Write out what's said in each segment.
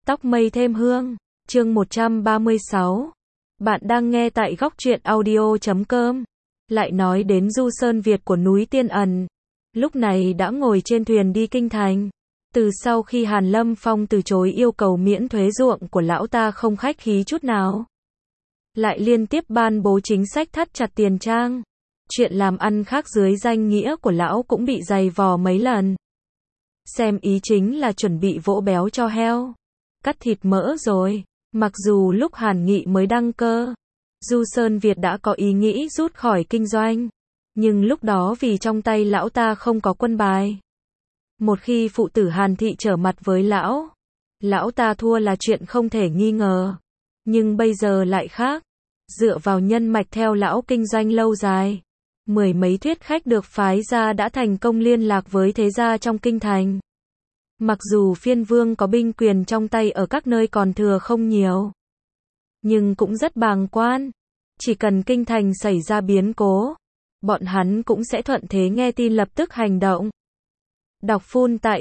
Tóc mây thêm hương, chương 136. Bạn đang nghe tại góc truyện audio.com. Lại nói đến Du Sơn Việt của núi Tiên Ẩn. Lúc này đã ngồi trên thuyền đi kinh thành. Từ sau khi Hàn Lâm Phong từ chối yêu cầu miễn thuế ruộng của lão ta không khách khí chút nào. Lại liên tiếp ban bố chính sách thắt chặt tiền trang. Chuyện làm ăn khác dưới danh nghĩa của lão cũng bị giày vò mấy lần. Xem ý chính là chuẩn bị vỗ béo cho heo. Cắt thịt mỡ rồi. Mặc dù lúc Hàn Nghị mới đăng cơ, Du Sơn Việt đã có ý nghĩ rút khỏi kinh doanh. Nhưng lúc đó vì trong tay lão ta không có quân bài. Một khi phụ tử Hàn Thị trở mặt với lão ta thua là chuyện không thể nghi ngờ. Nhưng bây giờ lại khác. Dựa vào nhân mạch theo lão kinh doanh lâu dài. Mười mấy thuyết khách được phái ra đã thành công liên lạc với thế gia trong kinh thành. Mặc dù phiên vương có binh quyền trong tay ở các nơi còn thừa không nhiều, nhưng cũng rất bàng quan. Chỉ cần kinh thành xảy ra biến cố, bọn hắn cũng sẽ thuận thế nghe tin lập tức hành động. Đọc full tại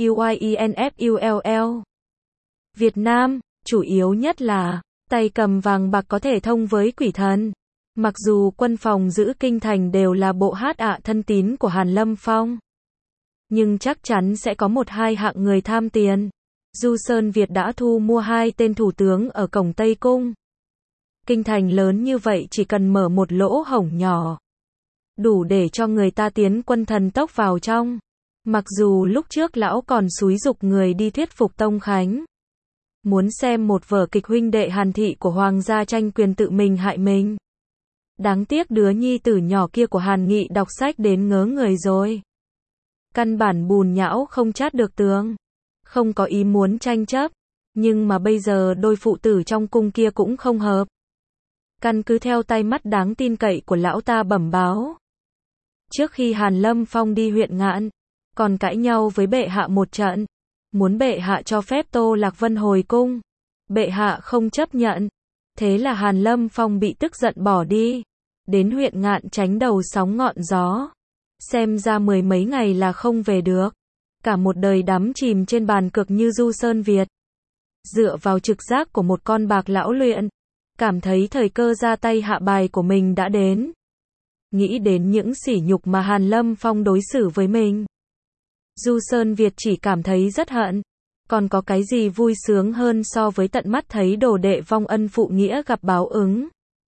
TAUYINFULL. Việt Nam, chủ yếu nhất là, tay cầm vàng bạc có thể thông với quỷ thần. Mặc dù quân phòng giữ kinh thành đều là bộ thân tín của Hàn Lâm Phong, nhưng chắc chắn sẽ có một hai hạng người tham tiền. Du Sơn Việt đã thu mua 2 tên thủ tướng ở cổng Tây Cung. Kinh thành lớn như vậy chỉ cần mở một lỗ hổng nhỏ, đủ để cho người ta tiến quân thần tốc vào trong. Mặc dù lúc trước lão còn xúi giục người đi thuyết phục Tông Khánh, muốn xem một vở kịch huynh đệ Hàn Thị của Hoàng gia tranh quyền tự mình hại mình. Đáng tiếc đứa nhi tử nhỏ kia của Hàn Nghị đọc sách đến ngớ người rồi. Căn bản bùn nhão không chát được tường. Không có ý muốn tranh chấp. Nhưng mà bây giờ đôi phụ tử trong cung kia cũng không hợp. Căn cứ theo tay mắt đáng tin cậy của lão ta bẩm báo. Trước khi Hàn Lâm Phong đi huyện Ngạn, còn cãi nhau với bệ hạ một trận. Muốn bệ hạ cho phép Tô Lạc Vân hồi cung. Bệ hạ không chấp nhận. Thế là Hàn Lâm Phong bị tức giận bỏ đi. Đến huyện Ngạn tránh đầu sóng ngọn gió. Xem ra mười mấy ngày là không về được. Cả một đời đắm chìm trên bàn cược như Du Sơn Việt. Dựa vào trực giác của một con bạc lão luyện, cảm thấy thời cơ ra tay hạ bài của mình đã đến. Nghĩ đến những sỉ nhục mà Hàn Lâm Phong đối xử với mình, Du Sơn Việt chỉ cảm thấy rất hận. Còn có cái gì vui sướng hơn so với tận mắt thấy đồ đệ vong ân phụ nghĩa gặp báo ứng.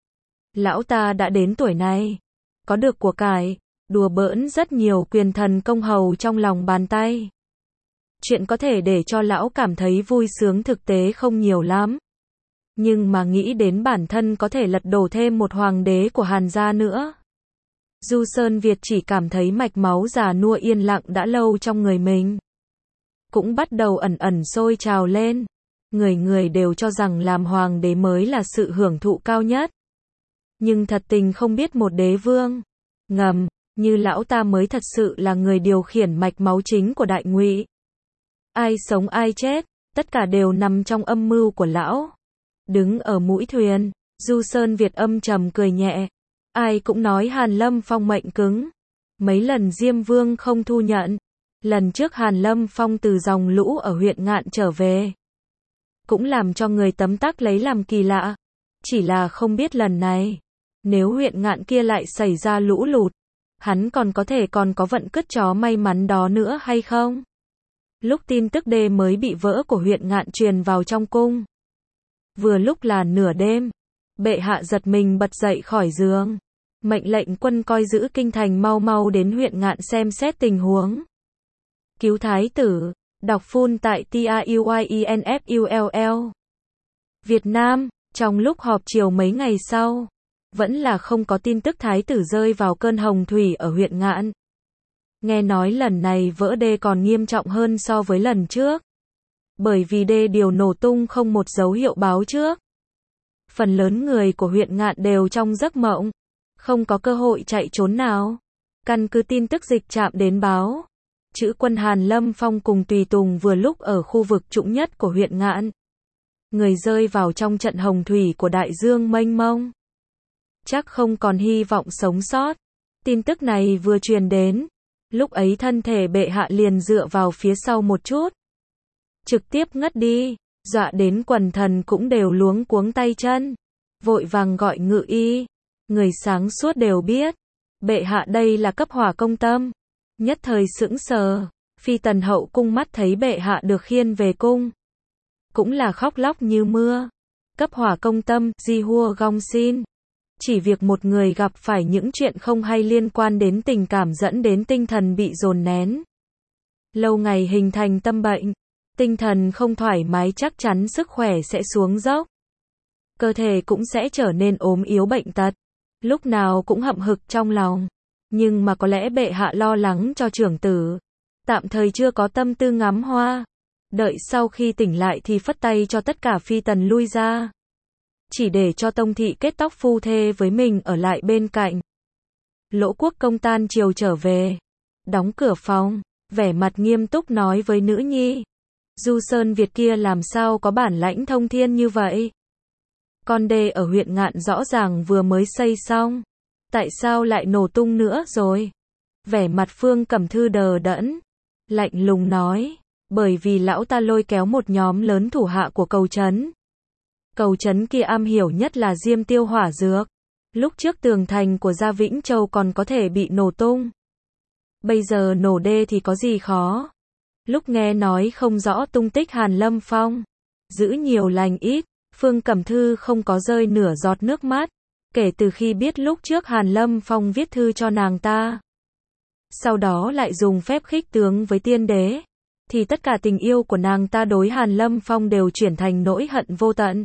Lão ta đã đến tuổi này, có được của cải, đùa bỡn rất nhiều quyền thần công hầu trong lòng bàn tay. Chuyện có thể để cho lão cảm thấy vui sướng thực tế không nhiều lắm. Nhưng mà nghĩ đến bản thân có thể lật đổ thêm một hoàng đế của Hàn gia nữa. Du Sơn Việt chỉ cảm thấy mạch máu già nua yên lặng đã lâu trong người mình. Cũng bắt đầu ẩn ẩn sôi trào lên. Người người đều cho rằng làm hoàng đế mới là sự hưởng thụ cao nhất. Nhưng thật tình không biết một đế vương ngầm như lão ta mới thật sự là người điều khiển mạch máu chính của Đại Ngụy. Ai sống ai chết, tất cả đều nằm trong âm mưu của lão. Đứng ở mũi thuyền, Du Sơn Việt âm trầm cười nhẹ. Ai cũng nói Hàn Lâm Phong mệnh cứng. Mấy lần Diêm Vương không thu nhận. Lần trước Hàn Lâm Phong từ dòng lũ ở huyện Ngạn trở về, cũng làm cho người tấm tắc lấy làm kỳ lạ. Chỉ là không biết lần này, nếu huyện Ngạn kia lại xảy ra lũ lụt, hắn còn có vận cứt chó may mắn đó nữa hay không? Lúc tin tức đê mới bị vỡ của huyện Ngạn truyền vào trong cung, vừa lúc là nửa đêm, bệ hạ giật mình bật dậy khỏi giường, mệnh lệnh quân coi giữ kinh thành mau mau đến huyện Ngạn xem xét tình huống. Cứu thái tử, đọc full tại TAUYINFULL. Việt Nam, trong lúc họp chiều mấy ngày sau, vẫn là không có tin tức thái tử rơi vào cơn hồng thủy ở huyện Ngạn. Nghe nói lần này vỡ đê còn nghiêm trọng hơn so với lần trước. Bởi vì đê điều nổ tung không một dấu hiệu báo trước. Phần lớn người của huyện Ngạn đều trong giấc mộng, không có cơ hội chạy trốn nào. Căn cứ tin tức dịch trạm đến báo, chữ quân Hàn Lâm Phong cùng tùy tùng vừa lúc ở khu vực trũng nhất của huyện Ngạn. Người rơi vào trong trận hồng thủy của đại dương mênh mông. Chắc không còn hy vọng sống sót. Tin tức này vừa truyền đến, lúc ấy thân thể bệ hạ liền dựa vào phía sau một chút, trực tiếp ngất đi. dọa đến quần thần cũng đều luống cuống tay chân, vội vàng gọi ngự y. Người sáng suốt đều biết, bệ hạ đây là cấp hỏa công tâm. Nhất thời sững sờ, phi tần hậu cung mắt thấy bệ hạ được khiên về cung, cũng là khóc lóc như mưa. Cấp hỏa công tâm, di hua gong xin. Chỉ việc một người gặp phải những chuyện không hay liên quan đến tình cảm dẫn đến tinh thần bị dồn nén. Lâu ngày hình thành tâm bệnh, tinh thần không thoải mái chắc chắn sức khỏe sẽ xuống dốc. Cơ thể cũng sẽ trở nên ốm yếu bệnh tật, lúc nào cũng hậm hực trong lòng. Nhưng mà có lẽ bệ hạ lo lắng cho trưởng tử, tạm thời chưa có tâm tư ngắm hoa. Đợi sau khi tỉnh lại thì phất tay cho tất cả phi tần lui ra, chỉ để cho tông thị kết tóc phu thê với mình ở lại bên cạnh. Lỗ Quốc Công tan chiều trở về, đóng cửa phòng, vẻ mặt nghiêm túc nói với nữ nhi. Du Sơn Việt kia làm sao có bản lãnh thông thiên như vậy? Con đê ở huyện Ngạn rõ ràng vừa mới xây xong, tại sao lại nổ tung nữa rồi? Vẻ mặt Phương Cẩm Thư đờ đẫn, lạnh lùng nói, bởi vì lão ta lôi kéo một nhóm lớn thủ hạ của Cầu Trấn. Cầu Trấn kia am hiểu nhất là diêm tiêu hỏa dược. Lúc trước tường thành của Gia Vĩnh Châu còn có thể bị nổ tung, bây giờ nổ đê thì có gì khó. Lúc nghe nói không rõ tung tích Hàn Lâm Phong, giữ nhiều lành ít, Phương Cẩm Thư không có rơi nửa giọt nước mắt. Kể từ khi biết lúc trước Hàn Lâm Phong viết thư cho nàng ta, sau đó lại dùng phép khích tướng với tiên đế, thì tất cả tình yêu của nàng ta đối Hàn Lâm Phong đều chuyển thành nỗi hận vô tận.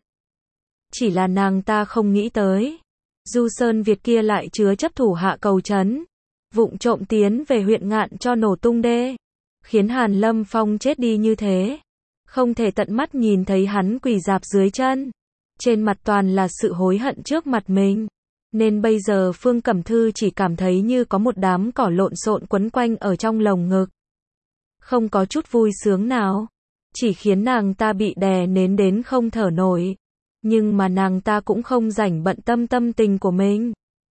Chỉ là nàng ta không nghĩ tới, Du Sơn Việt kia lại chứa chấp thủ hạ Cầu Trấn, vụng trộm tiến về huyện Ngạn cho nổ tung đê, khiến Hàn Lâm Phong chết đi như thế. Không thể tận mắt nhìn thấy hắn quỳ rạp dưới chân, trên mặt toàn là sự hối hận trước mặt mình. Nên bây giờ Phương Cẩm Thư chỉ cảm thấy như có một đám cỏ lộn xộn quấn quanh ở trong lồng ngực. Không có chút vui sướng nào, chỉ khiến nàng ta bị đè nén đến không thở nổi. Nhưng mà nàng ta cũng không rảnh bận tâm tâm tình của mình.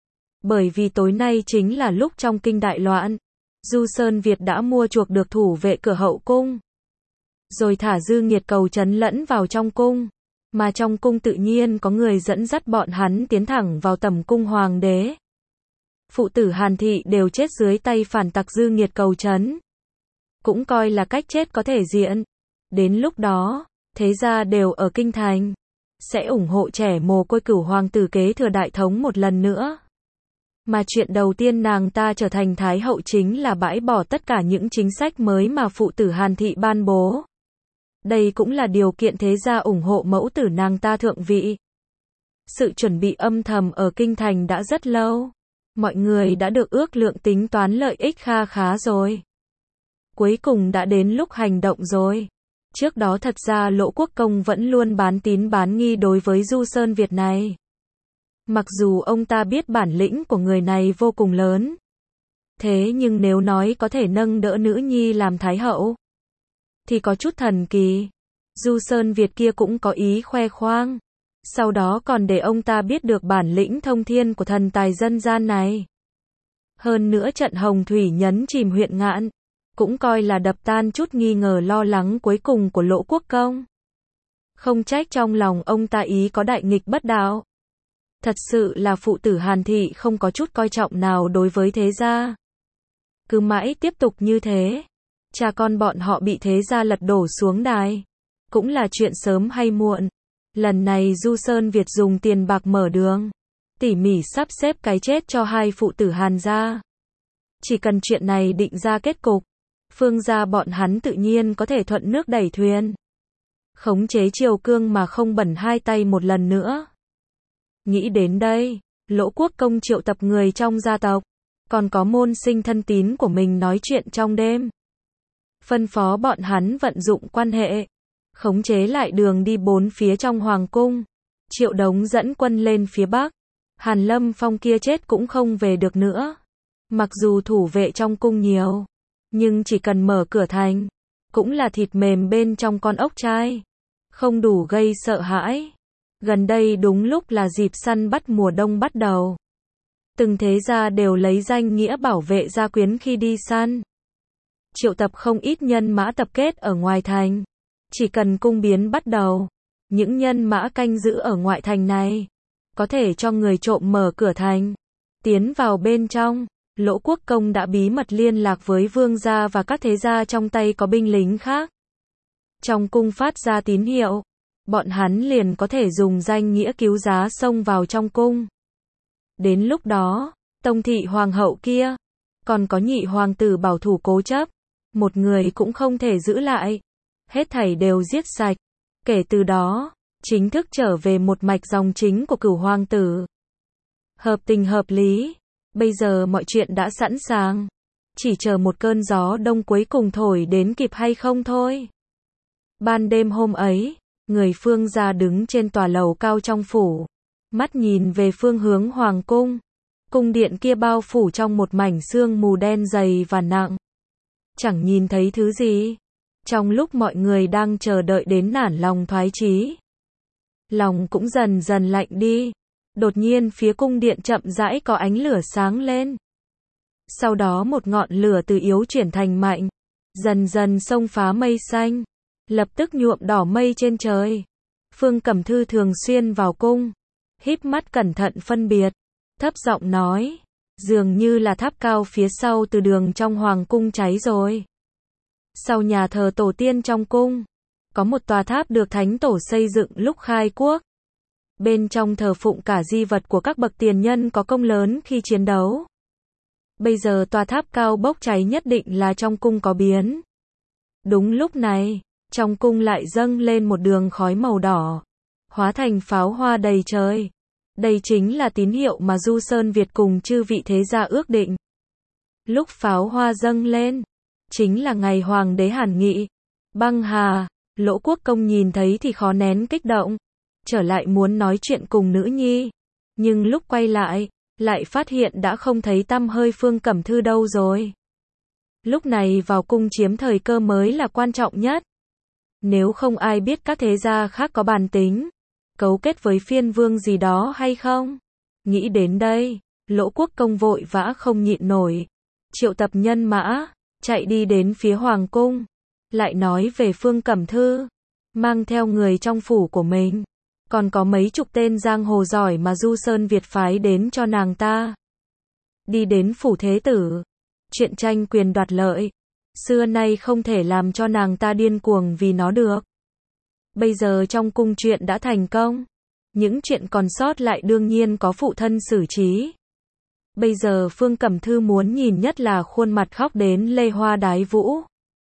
Bởi vì tối nay chính là lúc trong kinh đại loạn, Du Sơn Việt đã mua chuộc được thủ vệ cửa hậu cung, rồi thả Dư Nghiệt Cầu Trấn lẫn vào trong cung. Mà trong cung tự nhiên có người dẫn dắt bọn hắn tiến thẳng vào tầm cung hoàng đế. Phụ tử Hàn thị đều chết dưới tay phản tặc Dư Nghiệt Cầu Trấn, cũng coi là cách chết có thể diện. Đến lúc đó, thế gia đều ở kinh thành, sẽ ủng hộ trẻ mồ côi Cửu hoàng tử kế thừa đại thống một lần nữa. Mà chuyện đầu tiên nàng ta trở thành thái hậu chính là bãi bỏ tất cả những chính sách mới mà phụ tử Hàn thị ban bố. Đây cũng là điều kiện thế gia ủng hộ mẫu tử nàng ta thượng vị. Sự chuẩn bị âm thầm ở kinh thành đã rất lâu. Mọi người đã được ước lượng tính toán lợi ích kha khá rồi. Cuối cùng đã đến lúc hành động rồi. Trước đó thật ra Lỗ Quốc Công vẫn luôn bán tín bán nghi đối với Du Sơn Việt này. Mặc dù ông ta biết bản lĩnh của người này vô cùng lớn. Thế nhưng nếu nói có thể nâng đỡ nữ nhi làm thái hậu, thì có chút thần kỳ. Du Sơn Việt kia cũng có ý khoe khoang, sau đó còn để ông ta biết được bản lĩnh thông thiên của thần tài dân gian này. Hơn nữa trận hồng thủy nhấn chìm huyện Ngạn, cũng coi là đập tan chút nghi ngờ lo lắng cuối cùng của Lỗ Quốc Công. Không trách trong lòng ông ta ý có đại nghịch bất đạo. Thật sự là phụ tử Hàn thị không có chút coi trọng nào đối với thế gia. Cứ mãi tiếp tục như thế, cha con bọn họ bị thế gia lật đổ xuống đài, cũng là chuyện sớm hay muộn. Lần này Du Sơn Việt dùng tiền bạc mở đường, tỉ mỉ sắp xếp cái chết cho hai phụ tử Hàn gia. Chỉ cần chuyện này định ra kết cục, Phương gia bọn hắn tự nhiên có thể thuận nước đẩy thuyền, khống chế triều cương mà không bẩn hai tay một lần nữa. Nghĩ đến đây, Lỗ Quốc Công triệu tập người trong gia tộc, còn có môn sinh thân tín của mình nói chuyện trong đêm. Phân phó bọn hắn vận dụng quan hệ, khống chế lại đường đi bốn phía trong hoàng cung. Triệu Đống dẫn quân lên phía bắc, Hàn Lâm Phong kia chết cũng không về được nữa. Mặc dù thủ vệ trong cung nhiều, nhưng chỉ cần mở cửa thành, cũng là thịt mềm bên trong con ốc chai, không đủ gây sợ hãi. Gần đây đúng lúc là dịp săn bắt mùa đông bắt đầu. Từng thế gia đều lấy danh nghĩa bảo vệ gia quyến khi đi săn. Triệu tập không ít nhân mã tập kết ở ngoài thành. Chỉ cần cung biến bắt đầu, những nhân mã canh giữ ở ngoại thành này, có thể cho người trộm mở cửa thành, tiến vào bên trong. Lỗ Quốc Công đã bí mật liên lạc với vương gia và các thế gia trong tay có binh lính khác. Trong cung phát ra tín hiệu, bọn hắn liền có thể dùng danh nghĩa cứu giá xông vào trong cung. Đến lúc đó, Tông thị hoàng hậu kia, còn có nhị hoàng tử bảo thủ cố chấp, một người cũng không thể giữ lại. Hết thảy đều giết sạch. Kể từ đó, chính thức trở về một mạch dòng chính của Cửu hoàng tử. Hợp tình hợp lý. Bây giờ mọi chuyện đã sẵn sàng. Chỉ chờ một cơn gió đông cuối cùng thổi đến kịp hay không thôi. Ban đêm hôm ấy, người Phương gia đứng trên tòa lầu cao trong phủ. Mắt nhìn về phương hướng hoàng cung. Cung điện kia bao phủ trong một mảnh sương mù đen dày và nặng. Chẳng nhìn thấy thứ gì. Trong lúc mọi người đang chờ đợi đến nản lòng thoái chí, lòng cũng dần dần lạnh đi. Đột nhiên phía cung điện chậm rãi có ánh lửa sáng lên. Sau đó một ngọn lửa từ yếu chuyển thành mạnh, dần dần xông phá mây xanh, lập tức nhuộm đỏ mây trên trời. Phương Cẩm Thư thường xuyên vào cung, híp mắt cẩn thận phân biệt, thấp giọng nói, dường như là tháp cao phía sau từ đường trong hoàng cung cháy rồi. Sau nhà thờ tổ tiên trong cung, có một tòa tháp được thánh tổ xây dựng lúc khai quốc. Bên trong thờ phụng cả di vật của các bậc tiền nhân có công lớn khi chiến đấu. Bây giờ tòa tháp cao bốc cháy nhất định là trong cung có biến. Đúng lúc này, trong cung lại dâng lên một đường khói màu đỏ, hóa thành pháo hoa đầy trời. Đây chính là tín hiệu mà Du Sơn Việt cùng chư vị thế gia ước định. Lúc pháo hoa dâng lên, chính là ngày hoàng đế Hàn Nghị, băng hà. Lỗ Quốc Công nhìn thấy thì khó nén kích động, trở lại muốn nói chuyện cùng nữ nhi, nhưng lúc quay lại phát hiện đã không thấy tăm hơi Phương Cẩm Thư đâu rồi. Lúc này vào cung chiếm thời cơ mới là quan trọng nhất. Nếu không ai biết các thế gia khác có bàn tính, cấu kết với phiên vương gì đó hay không. Nghĩ đến đây, Lỗ Quốc Công vội vã không nhịn nổi, triệu tập nhân mã, chạy đi đến phía hoàng cung, lại nói về Phương Cẩm Thư, mang theo người trong phủ của mình, còn có mấy chục tên giang hồ giỏi mà Du Sơn Việt phái đến cho nàng ta. Đi đến phủ thế tử, chuyện tranh quyền đoạt lợi, xưa nay không thể làm cho nàng ta điên cuồng vì nó được. Bây giờ trong cung chuyện đã thành công, những chuyện còn sót lại đương nhiên có phụ thân xử trí. Bây giờ Phương Cẩm Thư muốn nhìn nhất là khuôn mặt khóc đến lê hoa đái vũ.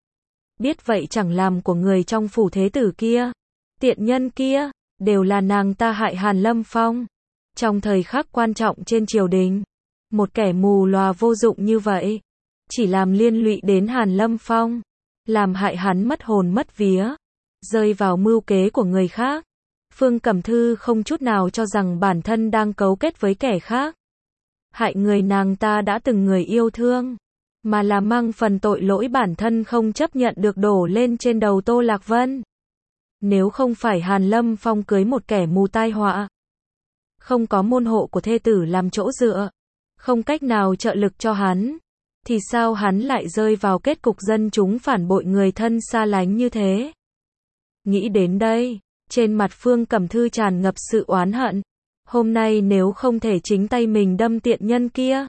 Biết vậy chẳng làm của người trong phủ thế tử kia, tiện nhân kia, đều là nàng ta hại Hàn Lâm Phong. Trong thời khắc quan trọng trên triều đình, một kẻ mù lòa vô dụng như vậy, chỉ làm liên lụy đến Hàn Lâm Phong, làm hại hắn mất hồn mất vía, rơi vào mưu kế của người khác. Phương Cẩm Thư không chút nào cho rằng bản thân đang cấu kết với kẻ khác, hại người nàng ta đã từng người yêu thương, mà là mang phần tội lỗi bản thân không chấp nhận được đổ lên trên đầu Tô Lạc Vân. Nếu không phải Hàn Lâm Phong cưới một kẻ mù tai họa, không có môn hộ của thê tử làm chỗ dựa, không cách nào trợ lực cho hắn, thì sao hắn lại rơi vào kết cục dân chúng phản bội người thân xa lánh như thế. Nghĩ đến đây, trên mặt Phương Cẩm Thư tràn ngập sự oán hận. Hôm nay nếu không thể chính tay mình đâm tiện nhân kia,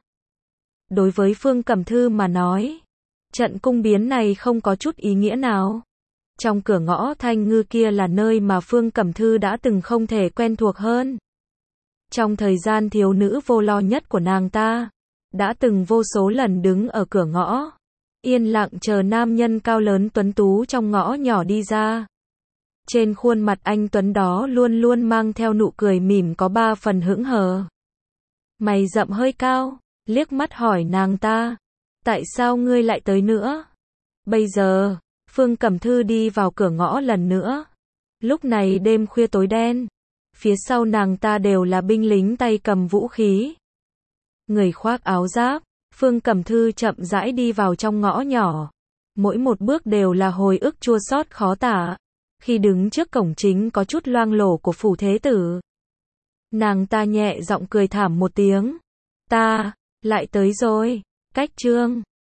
đối với Phương Cẩm Thư mà nói, trận cung biến này không có chút ý nghĩa nào. Trong cửa ngõ Thanh Ngư kia là nơi mà Phương Cẩm Thư đã từng không thể quen thuộc hơn. Trong thời gian thiếu nữ vô lo nhất của nàng ta, đã từng vô số lần đứng ở cửa ngõ, yên lặng chờ nam nhân cao lớn tuấn tú trong ngõ nhỏ đi ra. Trên khuôn mặt anh tuấn đó luôn luôn mang theo nụ cười mỉm có 3 phần hững hờ. Mày rậm hơi cao, liếc mắt hỏi nàng ta, tại sao ngươi lại tới nữa? Bây giờ, Phương Cẩm Thư đi vào cửa ngõ lần nữa. Lúc này đêm khuya tối đen, phía sau nàng ta đều là binh lính tay cầm vũ khí, người khoác áo giáp. Phương Cẩm Thư chậm rãi đi vào trong ngõ nhỏ, mỗi một bước đều là hồi ức chua xót khó tả. Khi đứng trước cổng chính có chút loang lổ của phủ thế tử, nàng ta nhẹ giọng cười thảm một tiếng, ta lại tới rồi. Cách chương